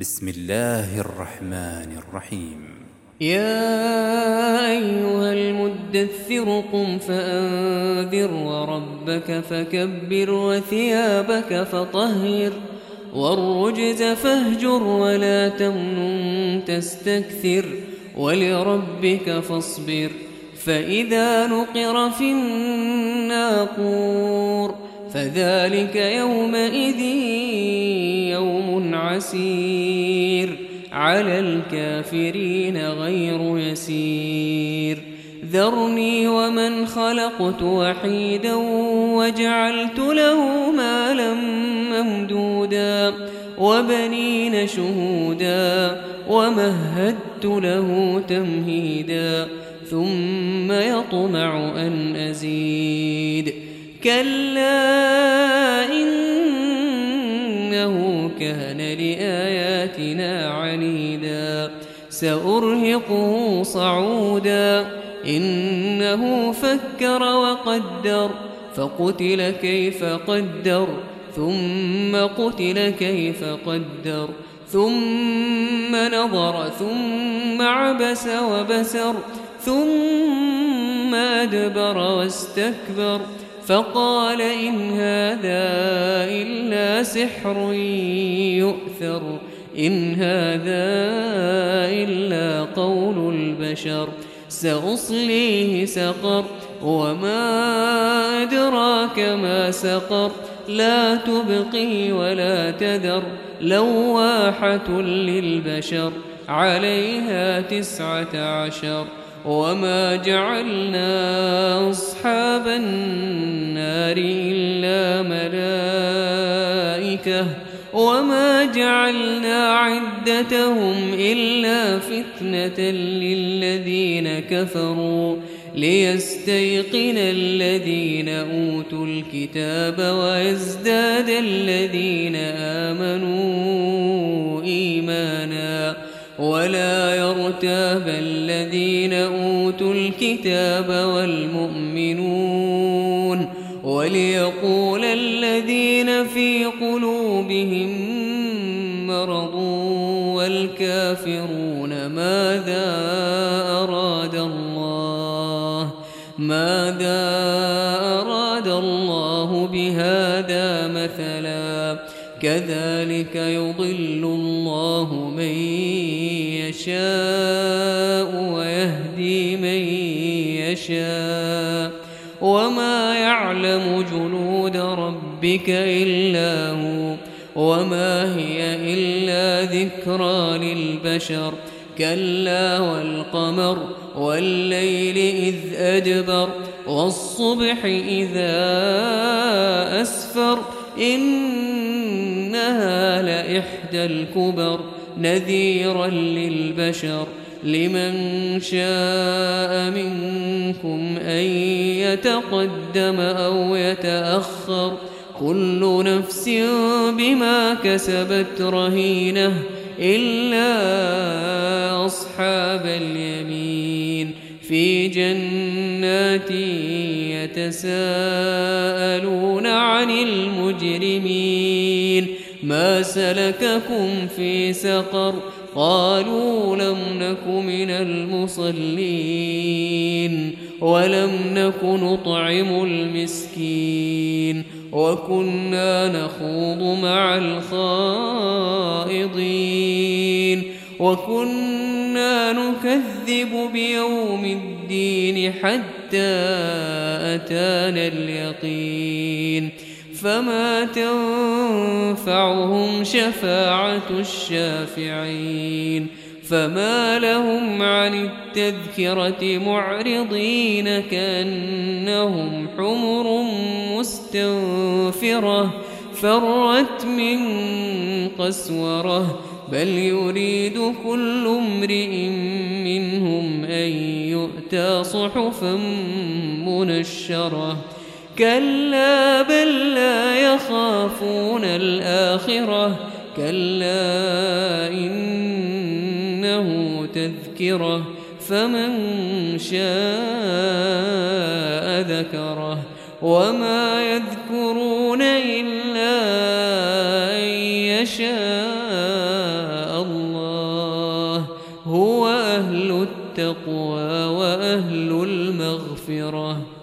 بسم الله الرحمن الرحيم. يا أيها المدثر قم فأنذر وربك فكبر وثيابك فطهر والرجز فاهجر ولا تمنن تستكثر ولربك فاصبر فإذا نقر في الناقور فذلك يومئذ يوم عسير على الكافرين غير يسير ذرني ومن خلقت وحيدا وجعلت له مالا ممدودا وبنين شهودا ومهدت له تمهيدا ثم يطمع أن أزيد كلا إنه كان لآياتنا عنيدا سأرهقه صعودا إنه فكر وقدر فقتل كيف قدر ثم قتل كيف قدر ثم نظر ثم عبس وبسر ثم أدبر واستكبر فقال إن هذا إلا سحر يؤثر إن هذا إلا قول البشر سأصليه سقر وما أدراك ما سقر لا تبقي ولا تذر لواحة للبشر عليها 19 وما جعلنا أصحاب النار إلا ملائكة وما جعلنا عدتهم إلا فتنة للذين كفروا ليستيقن الذين أوتوا الكتاب ويزداد الذين آمنوا إيمانا ولا يرتاب الذين أوتوا الكتاب والمؤمنون وليقول الذين في قلوبهم مرض والكافرون ماذا أراد الله بهذا مثلا كذلك يضل الله من يشاء ويهدي من يشاء وما يعلم جنود ربك إلا هو وما هي إلا ذكرى للبشر كلا والقمر والليل إذ أدبر والصبح إذا أسفر إنها لإحدى الكبر نذيرا للبشر لمن شاء منكم أن يتقدم أو يتأخر كل نفس بما كسبت رهينة إلا أصحاب اليمين في جنات يتساءلون عن المجرمين ما سلككم في سقر قالوا لم نك من المصلين ولم نك نطعم المسكين وكنا نخوض مع الخائضين وكنا نكذب بيوم الدين حتى أتانا اليقين فما تنفعهم شفاعة الشافعين فما لهم عن التذكرة معرضين كأنهم حمر مستنفرة فرت من قسورة بل يريد كل امرئ منهم أن يؤتى صحفا منشرة كلا بل لا يخافون الآخرة كلا إنه تذكرة فمن شاء ذكره وما يذكرون إلا أن يشاء هو أهل التقوى وأهل المغفرة.